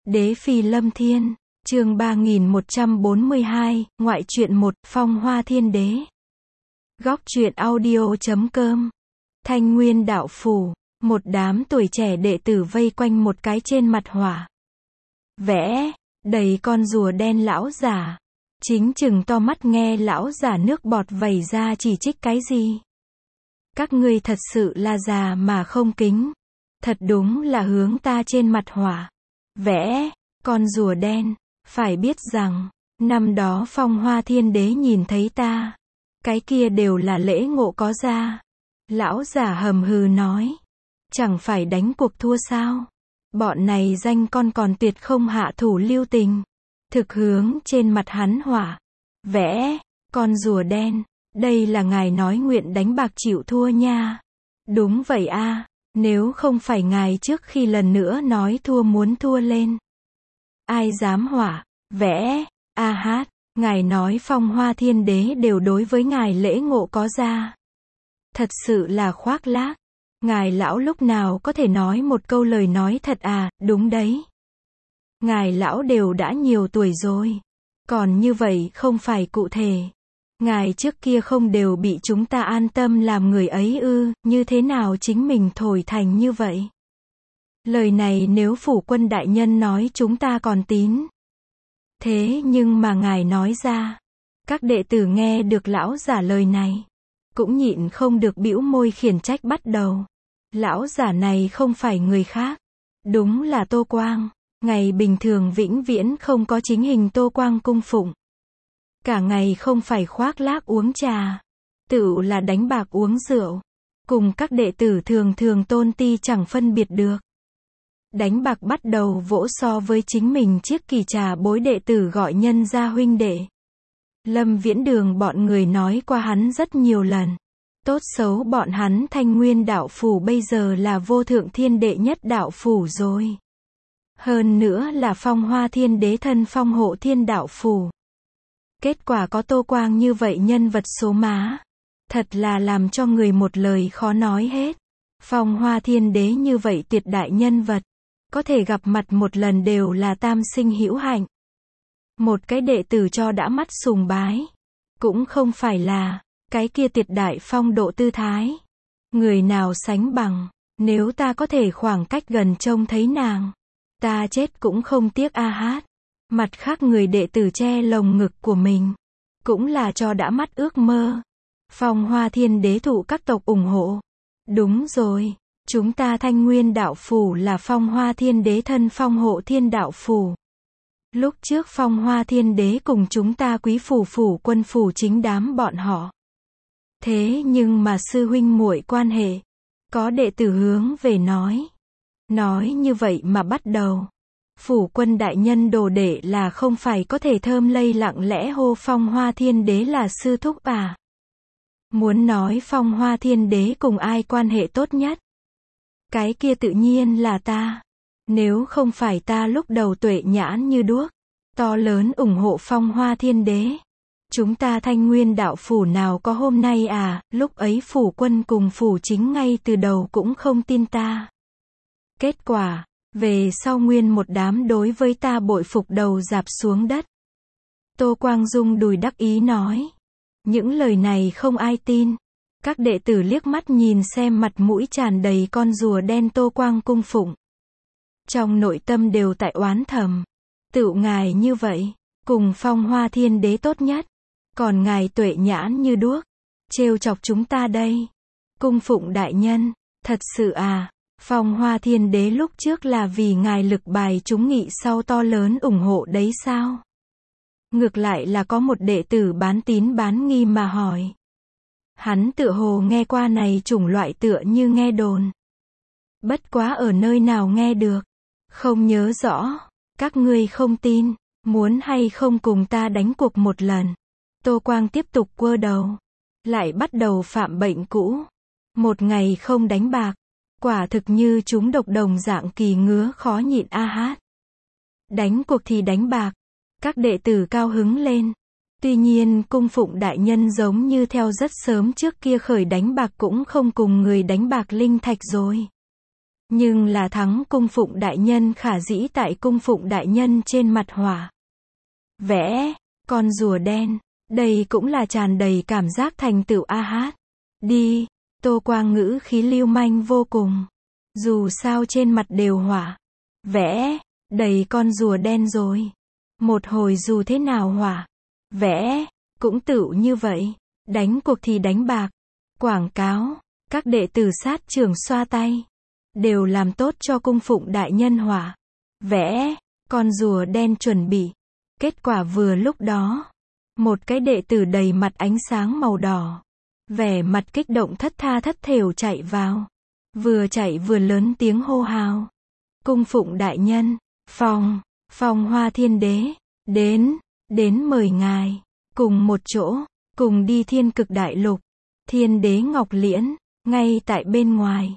Đế Phi Lâm Thiên, chương 3142, ngoại truyện 1, Phong Hoa Thiên Đế. Góc truyện audio.com. Thanh Nguyên đạo phủ, một đám tuổi trẻ đệ tử vây quanh một cái trên mặt hỏa. Vẽ, đầy con rùa đen lão giả. Chính chừng to mắt nghe lão giả nước bọt vẩy ra chỉ trích cái gì. Các ngươi thật sự là già mà không kính. Thật đúng là hướng ta trên mặt hỏa. Vẽ, con rùa đen, phải biết rằng, năm đó Phong Hoa Thiên Đế nhìn thấy ta. Cái kia đều là lễ ngộ có ra. Lão giả hầm hừ nói. Chẳng phải đánh cuộc thua sao? Bọn này danh con còn tuyệt không hạ thủ lưu tình. Thực hướng trên mặt hắn hỏa. Vẽ, con rùa đen, đây là ngài nói nguyện đánh bạc chịu thua nha. Đúng vậy a, nếu không phải ngài trước khi lần nữa nói thua muốn thua lên. Ai dám hỏa, vẽ, a hát, ngài nói Phong Hoa Thiên Đế đều đối với ngài lễ ngộ có ra. Thật sự là khoác lác. Ngài lão lúc nào có thể nói một câu lời nói thật à, đúng đấy. Ngài lão đều đã nhiều tuổi rồi. Còn như vậy không phải cụ thể. Ngài trước kia không đều bị chúng ta an tâm làm người ấy ư, như thế nào chính mình thổi thành như vậy? Lời này nếu phủ quân đại nhân nói chúng ta còn tín. Thế nhưng mà ngài nói ra. Các đệ tử nghe được lão giả lời này. Cũng nhịn không được bĩu môi khiển trách bắt đầu. Lão giả này không phải người khác. Đúng là Tô Quang. Ngày bình thường vĩnh viễn không có chính hình Tô Quang cung phụng. Cả ngày không phải khoác lác uống trà. Tựu là đánh bạc uống rượu. Cùng các đệ tử thường thường tôn ti chẳng phân biệt được. Đánh bạc bắt đầu vỗ so với chính mình chiếc kỳ trà bối đệ tử gọi nhân gia huynh đệ. Lâm Viễn Đường bọn người nói qua hắn rất nhiều lần. Tốt xấu bọn hắn Thanh Nguyên đạo phủ bây giờ là vô thượng thiên đệ nhất đạo phủ rồi. Hơn nữa là Phong Hoa Thiên Đế thân phong hộ thiên đạo phủ. Kết quả có Tô Quang như vậy nhân vật số má. Thật là làm cho người một lời khó nói hết. Phong Hoa Thiên Đế như vậy tuyệt đại nhân vật. Có thể gặp mặt một lần đều là tam sinh hữu hạnh. Một cái đệ tử cho đã mắt sùng bái. Cũng không phải là cái kia tuyệt đại phong độ tư thái. Người nào sánh bằng. Nếu ta có thể khoảng cách gần trông thấy nàng. Ta chết cũng không tiếc a hát. Mặt khác người đệ tử che lồng ngực của mình. Cũng là cho đã mắt ước mơ. Phong Hoa Thiên Đế thụ các tộc ủng hộ. Đúng rồi. Chúng ta Thanh Nguyên đạo phủ là Phong Hoa Thiên Đế thân phong hộ thiên đạo phủ. Lúc trước Phong Hoa Thiên Đế cùng chúng ta quý phủ quân phủ chính đám bọn họ. Thế nhưng mà sư huynh muội quan hệ. Có đệ tử hướng về nói. Nói như vậy mà bắt đầu. Phủ quân đại nhân đồ đệ là không phải có thể thơm lây lặng lẽ hô Phong Hoa Thiên Đế là sư thúc à. Muốn nói Phong Hoa Thiên Đế cùng ai quan hệ tốt nhất. Cái kia tự nhiên là ta. Nếu không phải ta lúc đầu tuệ nhãn như đuốc. To lớn ủng hộ Phong Hoa Thiên Đế. Chúng ta Thanh Nguyên đạo phủ nào có hôm nay à, lúc ấy phủ quân cùng phủ chính ngay từ đầu cũng không tin ta. Kết quả, về sau nguyên một đám đối với ta bội phục đầu rạp xuống đất. Tô Quang Dung đùi đắc ý nói. Những lời này không ai tin. Các đệ tử liếc mắt nhìn xem mặt mũi tràn đầy con rùa đen Tô Quang cung phụng. Trong nội tâm đều tại oán thầm. Tựu ngài như vậy, cùng Phong Hoa Thiên Đế tốt nhất. Còn ngài tuệ nhãn như đuốc. Trêu chọc chúng ta đây. Cung phụng đại nhân, thật sự à, Phong Hoa Thiên Đế lúc trước là vì ngài lực bài chúng nghị sau to lớn ủng hộ đấy sao? Ngược lại là có một đệ tử bán tín bán nghi mà hỏi. Hắn tựa hồ nghe qua này chủng loại tựa như nghe đồn. Bất quá ở nơi nào nghe được. Không nhớ rõ. Các ngươi không tin. Muốn hay không cùng ta đánh cuộc một lần. Tô Quang tiếp tục quơ đầu. Lại bắt đầu phạm bệnh cũ. Một ngày không đánh bạc. Quả thực như chúng độc đồng dạng kỳ ngứa khó nhịn a hát. Đánh cuộc thì đánh bạc. Các đệ tử cao hứng lên. Tuy nhiên cung phụng đại nhân giống như theo rất sớm trước kia khởi đánh bạc cũng không cùng người đánh bạc linh thạch rồi. Nhưng là thắng cung phụng đại nhân khả dĩ tại cung phụng đại nhân trên mặt hỏa. Vẽ, con rùa đen, đây cũng là tràn đầy cảm giác thành tựu a hát. Đi, Tô Quang ngữ khí lưu manh vô cùng. Dù sao trên mặt đều hỏa. Vẽ, đầy con rùa đen rồi. Một hồi dù thế nào hỏa. Vẽ, cũng tựu như vậy. Đánh cuộc thì đánh bạc. Quảng cáo, các đệ tử sát trưởng xoa tay. Đều làm tốt cho cung phụng đại nhân hỏa. Vẽ, con rùa đen chuẩn bị. Kết quả vừa lúc đó. Một cái đệ tử đầy mặt ánh sáng màu đỏ. Vẻ mặt kích động thất tha thất thểu chạy vào. Vừa chạy vừa lớn tiếng hô hào. Cung phụng đại nhân, Phong Hoa Thiên Đế, đến mời ngài, cùng một chỗ, cùng đi Thiên Cực Đại Lục. Thiên Đế Ngọc Liễn, ngay tại bên ngoài,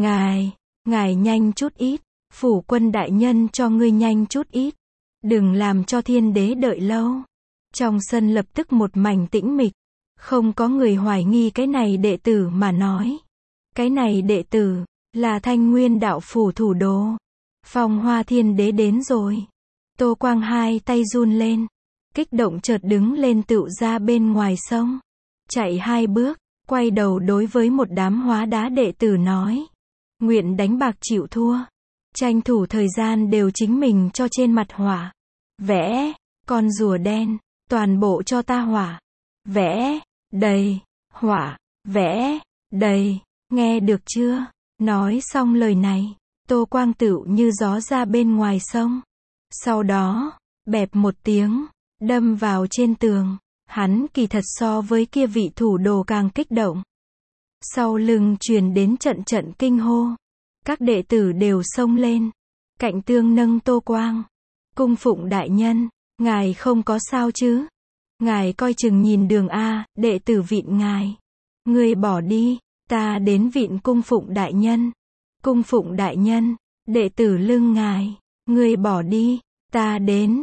ngài nhanh chút ít, phủ quân đại nhân cho ngươi nhanh chút ít. Đừng làm cho Thiên Đế đợi lâu. Trong sân lập tức một mảnh tĩnh mịch. Không có người hoài nghi cái này đệ tử mà nói. Cái này đệ tử, là Thanh Nguyên đạo phủ thủ đô. Phong Hoa Thiên Đế đến rồi. Tô Quang hai tay run lên. Kích động chợt đứng lên tựu ra bên ngoài sông. Chạy 2 bước, quay đầu đối với một đám hóa đá đệ tử nói. Nguyện đánh bạc chịu thua. Tranh thủ thời gian đều chính mình cho trên mặt hỏa. Vẽ, con rùa đen, toàn bộ cho ta hỏa. Vẽ, đầy, hỏa, vẽ, đầy, nghe được chưa? Nói xong lời này, Tô Quang tựu như gió ra bên ngoài sông. Sau đó, bẹp một tiếng, đâm vào trên tường. Hắn kỳ thật so với kia vị thủ đồ càng kích động. Sau lưng truyền đến trận trận kinh hô. Các đệ tử đều xông lên. Cạnh tương nâng Tô Quang. Cung phụng đại nhân, ngài không có sao chứ? Ngài coi chừng nhìn đường a, đệ tử vịn ngài. Ngươi bỏ đi, ta đến vịn cung phụng đại nhân. Cung phụng đại nhân, đệ tử lưng ngài. Ngươi bỏ đi, ta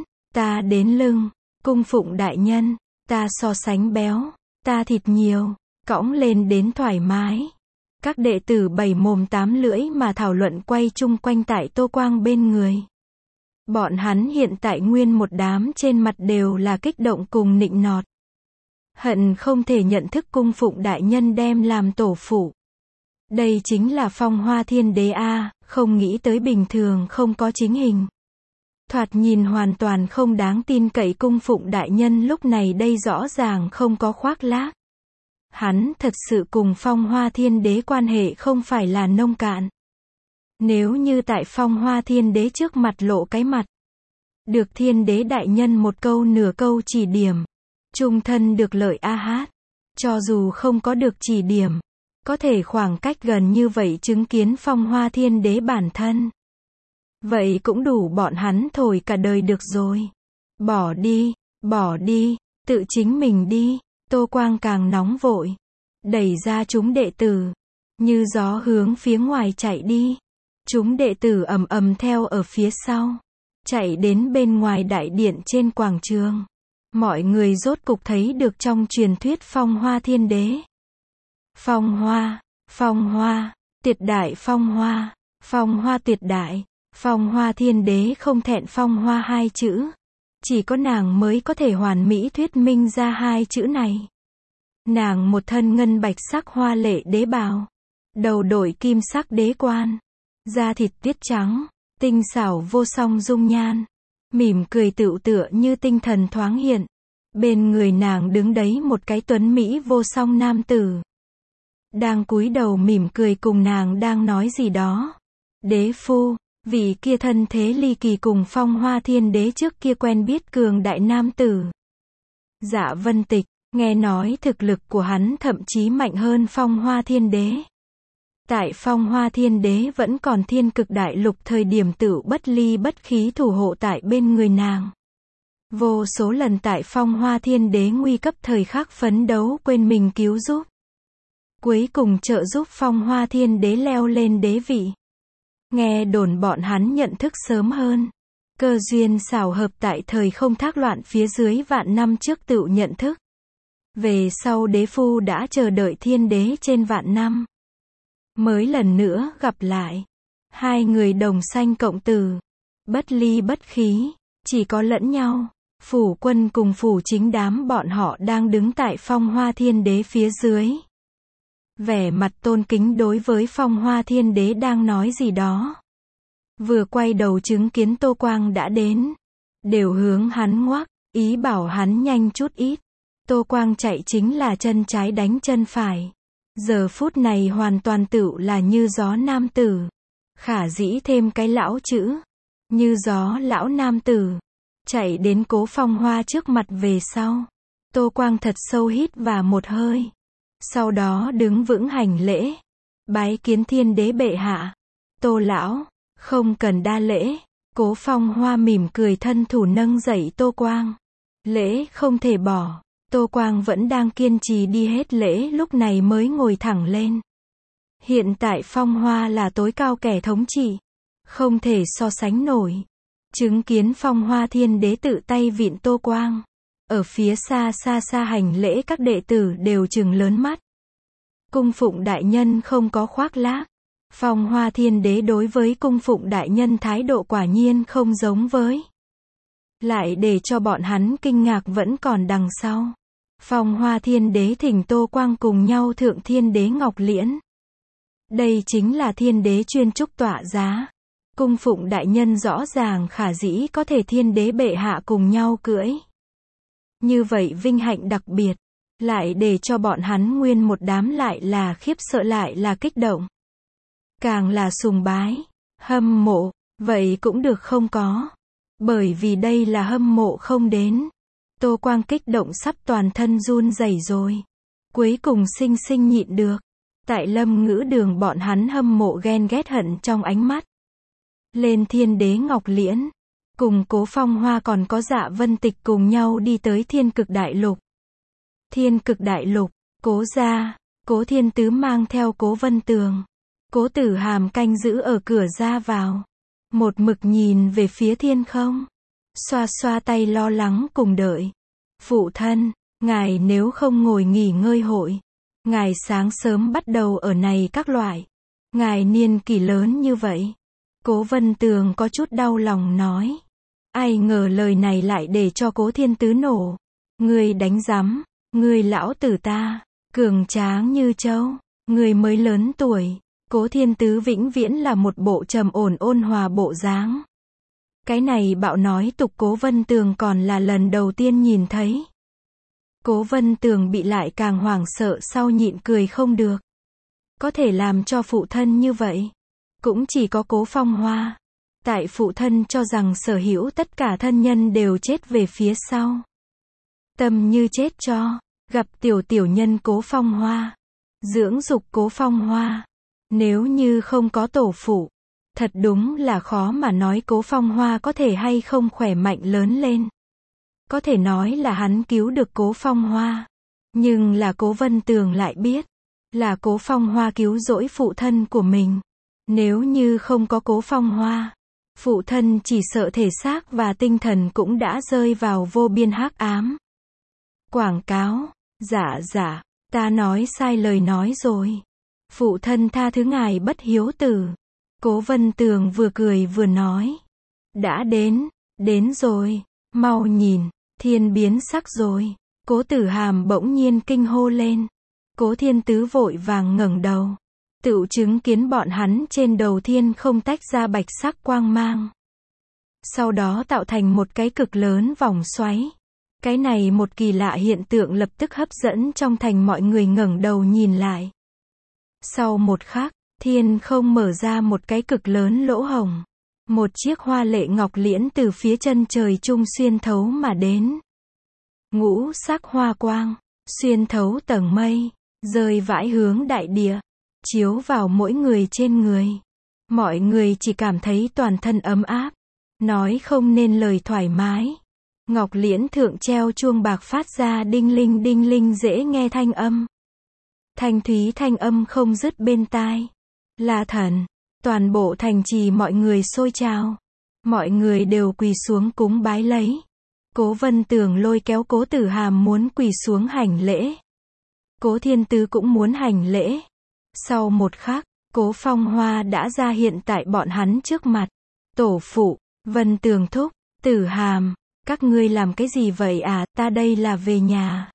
đến lưng. Cung phụng đại nhân, ta so sánh béo, ta thịt nhiều, cõng lên đến thoải mái. Các đệ tử 7 mồm 8 lưỡi mà thảo luận quay chung quanh tại Tô Quang bên người. Bọn hắn hiện tại nguyên một đám trên mặt đều là kích động cùng nịnh nọt. Hận không thể nhận thức cung phụng đại nhân đem làm tổ phụ. Đây chính là Phong Hoa Thiên Đế a, không nghĩ tới bình thường không có chính hình. Thoạt nhìn hoàn toàn không đáng tin cậy cung phụng đại nhân lúc này đây rõ ràng không có khoác lác. Hắn thật sự cùng Phong Hoa Thiên Đế quan hệ không phải là nông cạn. Nếu như tại Phong Hoa Thiên Đế trước mặt lộ cái mặt. Được Thiên Đế đại nhân một câu nửa câu chỉ điểm. Trung thân được lợi a hát. Cho dù không có được chỉ điểm. Có thể khoảng cách gần như vậy chứng kiến Phong Hoa Thiên Đế bản thân. Vậy cũng đủ bọn hắn thổi cả đời được rồi. Bỏ đi, tự chính mình đi. Tô Quang càng nóng vội. Đẩy ra chúng đệ tử. Như gió hướng phía ngoài chạy đi. Chúng đệ tử ầm ầm theo ở phía sau. Chạy đến bên ngoài đại điện trên quảng trường. Mọi người rốt cục thấy được trong truyền thuyết Phong Hoa Thiên Đế. Phong Hoa, tuyệt đại Phong Hoa tuyệt đại, Phong Hoa Thiên Đế không thẹn Phong Hoa 2 chữ. Chỉ có nàng mới có thể hoàn mỹ thuyết minh ra 2 chữ này. Nàng một thân ngân bạch sắc hoa lệ đế bào. Đầu đội kim sắc đế quan. Da thịt tuyết trắng, tinh xảo vô song dung nhan. Mỉm cười tựu tựa như tinh thần thoáng hiện. Bên người nàng đứng đấy một cái tuấn mỹ vô song nam tử. Đang cúi đầu mỉm cười cùng nàng đang nói gì đó. Đế phu, vị kia thân thế ly kỳ cùng Phong Hoa Thiên Đế trước kia quen biết cường đại nam tử. Dạ Vân Tịch, nghe nói thực lực của hắn thậm chí mạnh hơn Phong Hoa Thiên Đế. Tại Phong Hoa Thiên Đế vẫn còn Thiên Cực Đại Lục thời điểm tự bất ly bất khí thủ hộ tại bên người nàng. Vô số lần tại Phong Hoa Thiên Đế nguy cấp thời khắc phấn đấu quên mình cứu giúp. Cuối cùng trợ giúp Phong Hoa Thiên Đế leo lên đế vị. Nghe đồn bọn hắn nhận thức sớm hơn. Cơ duyên xảo hợp tại thời không thác loạn phía dưới vạn năm trước tự nhận thức. Về sau đế phu đã chờ đợi Thiên Đế trên vạn năm. Mới lần nữa gặp lại. Hai người đồng sanh cộng tử, bất ly bất khí, chỉ có lẫn nhau. Phủ Quân cùng Phủ Chính đám bọn họ đang đứng tại Phong Hoa Thiên Đế phía dưới. Vẻ mặt tôn kính đối với Phong Hoa Thiên Đế đang nói gì đó. Vừa quay đầu chứng kiến Tô Quang đã đến, đều hướng hắn ngoắc, ý bảo hắn nhanh chút ít. Tô Quang chạy chính là chân trái đánh chân phải. Giờ phút này hoàn toàn tựu là như gió nam tử. Khả dĩ thêm cái lão chữ. Như gió lão nam tử. Chạy đến Cố Phong Hoa trước mặt về sau. Tô Quang thật sâu hít vào một hơi. Sau đó đứng vững hành lễ. Bái kiến Thiên Đế bệ hạ. Tô lão, không cần đa lễ. Cố Phong Hoa mỉm cười thân thủ nâng dậy Tô Quang. Lễ không thể bỏ. Tô Quang vẫn đang kiên trì đi hết lễ lúc này mới ngồi thẳng lên. Hiện tại Phong Hoa là tối cao kẻ thống trị. Không thể so sánh nổi. Chứng kiến Phong Hoa Thiên Đế tự tay vịn Tô Quang. Ở phía xa xa xa hành lễ các đệ tử đều trừng lớn mắt. Cung phụng đại nhân không có khoác lác. Phong Hoa Thiên Đế đối với cung phụng đại nhân thái độ quả nhiên không giống với. Lại để cho bọn hắn kinh ngạc vẫn còn đằng sau. Phong Hoa Thiên Đế thỉnh Tô Quang cùng nhau thượng Thiên Đế Ngọc Liễn. Đây chính là Thiên Đế chuyên trúc tọa giá. Cung phụng đại nhân rõ ràng khả dĩ có thể Thiên Đế bệ hạ cùng nhau cưỡi. Như vậy vinh hạnh đặc biệt. Lại để cho bọn hắn nguyên một đám lại là khiếp sợ lại là kích động. Càng là sùng bái, hâm mộ, vậy cũng được không có. Bởi vì đây là hâm mộ không đến. Tô Quang kích động sắp toàn thân run rẩy rồi. Cuối cùng sinh sinh nhịn được. Tại Lâm Ngữ Đường bọn hắn hâm mộ ghen ghét hận trong ánh mắt. Lên Thiên Đế Ngọc Liễn. Cùng Cố Phong Hoa còn có Dạ Vân Tịch cùng nhau đi tới Thiên Cực Đại Lục. Thiên Cực Đại Lục, Cố gia, Cố Thiên Tứ mang theo Cố Vân Tường. Cố Tử Hàm canh giữ ở cửa ra vào. Một mực nhìn về phía thiên không. Xoa xoa tay lo lắng cùng đợi. Phụ thân, ngài nếu không ngồi nghỉ ngơi hội. Ngài sáng sớm bắt đầu ở này các loại. Ngài niên kỷ lớn như vậy. Cố Vân Tường có chút đau lòng nói. Ai ngờ lời này lại để cho Cố Thiên Tứ nổ. Ngươi đánh rắm, ngươi lão tử ta, cường tráng như trâu, ngươi mới lớn tuổi. Cố Thiên Tứ vĩnh viễn là một bộ trầm ổn ôn hòa bộ dáng. Cái này bạo nói tục Cố Vân Tường còn là lần đầu tiên nhìn thấy. Cố Vân Tường bị lại càng hoảng sợ sau nhịn cười không được. Có thể làm cho phụ thân như vậy. Cũng chỉ có Cố Phong Hoa. Tại phụ thân cho rằng sở hữu tất cả thân nhân đều chết về phía sau. Tâm như chết cho. Gặp tiểu nhân Cố Phong Hoa. Dưỡng dục Cố Phong Hoa. Nếu như không có tổ phụ. Thật đúng là khó mà nói Cố Phong Hoa có thể hay không khỏe mạnh lớn lên. Có thể nói là hắn cứu được Cố Phong Hoa. Nhưng là Cố Vân Tường lại biết. Là Cố Phong Hoa cứu rỗi phụ thân của mình. Nếu như không có Cố Phong Hoa. Phụ thân chỉ sợ thể xác và tinh thần cũng đã rơi vào vô biên hắc ám. Quảng cáo. Dạ, ta nói sai lời nói rồi. Phụ thân tha thứ ngài bất hiếu tử. Cố Vân Tường vừa cười vừa nói. Đã đến rồi, mau nhìn, thiên biến sắc rồi. Cố Tử Hàm bỗng nhiên kinh hô lên. Cố Thiên Tứ vội vàng ngẩng đầu. Tựu chứng kiến bọn hắn trên đầu thiên không tách ra bạch sắc quang mang. Sau đó tạo thành một cái cực lớn vòng xoáy. Cái này một kỳ lạ hiện tượng lập tức hấp dẫn trong thành mọi người ngẩng đầu nhìn lại. Sau một khắc, thiên không mở ra một cái cực lớn lỗ hổng. Một chiếc hoa lệ ngọc liễn từ phía chân trời trung xuyên thấu mà đến. Ngũ sắc hoa quang, xuyên thấu tầng mây, rơi vãi hướng đại địa, chiếu vào mỗi người trên người. Mọi người chỉ cảm thấy toàn thân ấm áp, nói không nên lời thoải mái. Ngọc liễn thượng treo chuông bạc phát ra đinh linh dễ nghe thanh âm. Thanh thúy thanh âm không dứt bên tai. Là thần, toàn bộ thành trì mọi người xôi trào. Mọi người đều quỳ xuống cúng bái lấy. Cố Vân Tường lôi kéo Cố Tử Hàm muốn quỳ xuống hành lễ. Cố Thiên Tứ cũng muốn hành lễ. Sau một khắc, Cố Phong Hoa đã ra hiện tại bọn hắn trước mặt. Tổ phụ, Vân Tường thúc, Tử Hàm, các ngươi làm cái gì vậy à, ta đây là về nhà.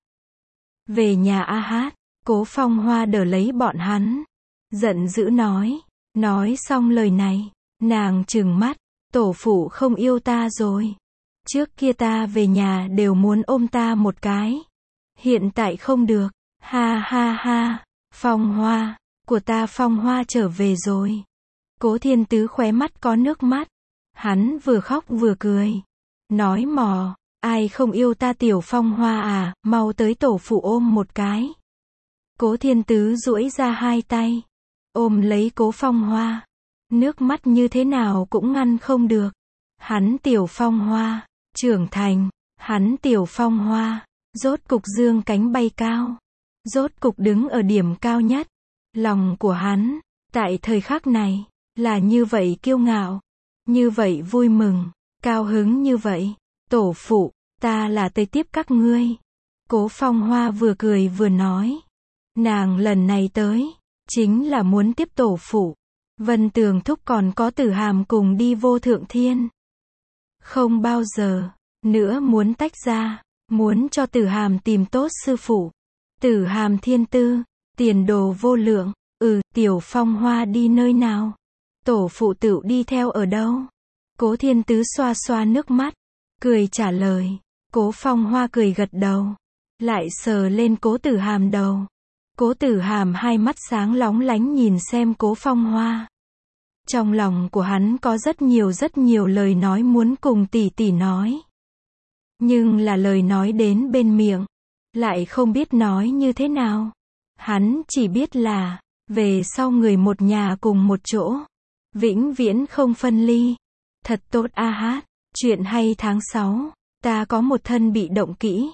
Về nhà a hát, Cố Phong Hoa đỡ lấy bọn hắn. Giận dữ nói. Nói xong lời này, nàng trừng mắt, tổ phụ không yêu ta rồi. Trước kia ta về nhà đều muốn ôm ta một cái. Hiện tại không được, ha ha ha, Phong Hoa, của ta Phong Hoa trở về rồi. Cố Thiên Tứ khóe mắt có nước mắt. Hắn vừa khóc vừa cười. Nói mò, ai không yêu ta tiểu Phong Hoa à, mau tới tổ phụ ôm một cái. Cố Thiên Tứ duỗi ra hai tay, ôm lấy Cố Phong Hoa. Nước mắt như thế nào cũng ngăn không được. Hắn tiểu Phong Hoa, trưởng thành, hắn tiểu Phong Hoa, rốt cục dương cánh bay cao. Rốt cục đứng ở điểm cao nhất. Lòng của hắn, tại thời khắc này, là như vậy kiêu ngạo, như vậy vui mừng, cao hứng như vậy. Tổ phụ, ta là tới tiếp các ngươi. Cố Phong Hoa vừa cười vừa nói. Nàng lần này tới, chính là muốn tiếp tổ phụ. Vân Tường thúc còn có Tử Hàm cùng đi vô thượng thiên. Không bao giờ nữa muốn tách ra, muốn cho Tử Hàm tìm tốt sư phụ. Tử Hàm thiên tư, tiền đồ vô lượng. Tiểu Phong Hoa đi nơi nào? Tổ phụ tựu đi theo ở đâu? Cố Thiên Tứ xoa xoa nước mắt, cười trả lời. Cố Phong Hoa cười gật đầu, lại sờ lên Cố Tử Hàm đầu. Cố Tử Hàm hai mắt sáng lóng lánh nhìn xem Cố Phong Hoa. Trong lòng của hắn có rất nhiều lời nói muốn cùng tỷ tỷ nói. Nhưng là lời nói đến bên miệng, lại không biết nói như thế nào. Hắn chỉ biết là, về sau người một nhà cùng một chỗ, vĩnh viễn không phân ly. Thật tốt a hát, chuyện hay tháng 6, ta có một thân bị động kỹ.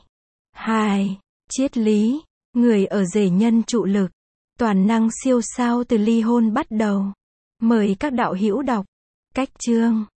2. Triết lý, người ở rể nhân trụ lực, toàn năng siêu sao từ ly hôn bắt đầu. Mời các đạo hữu đọc. Cách chương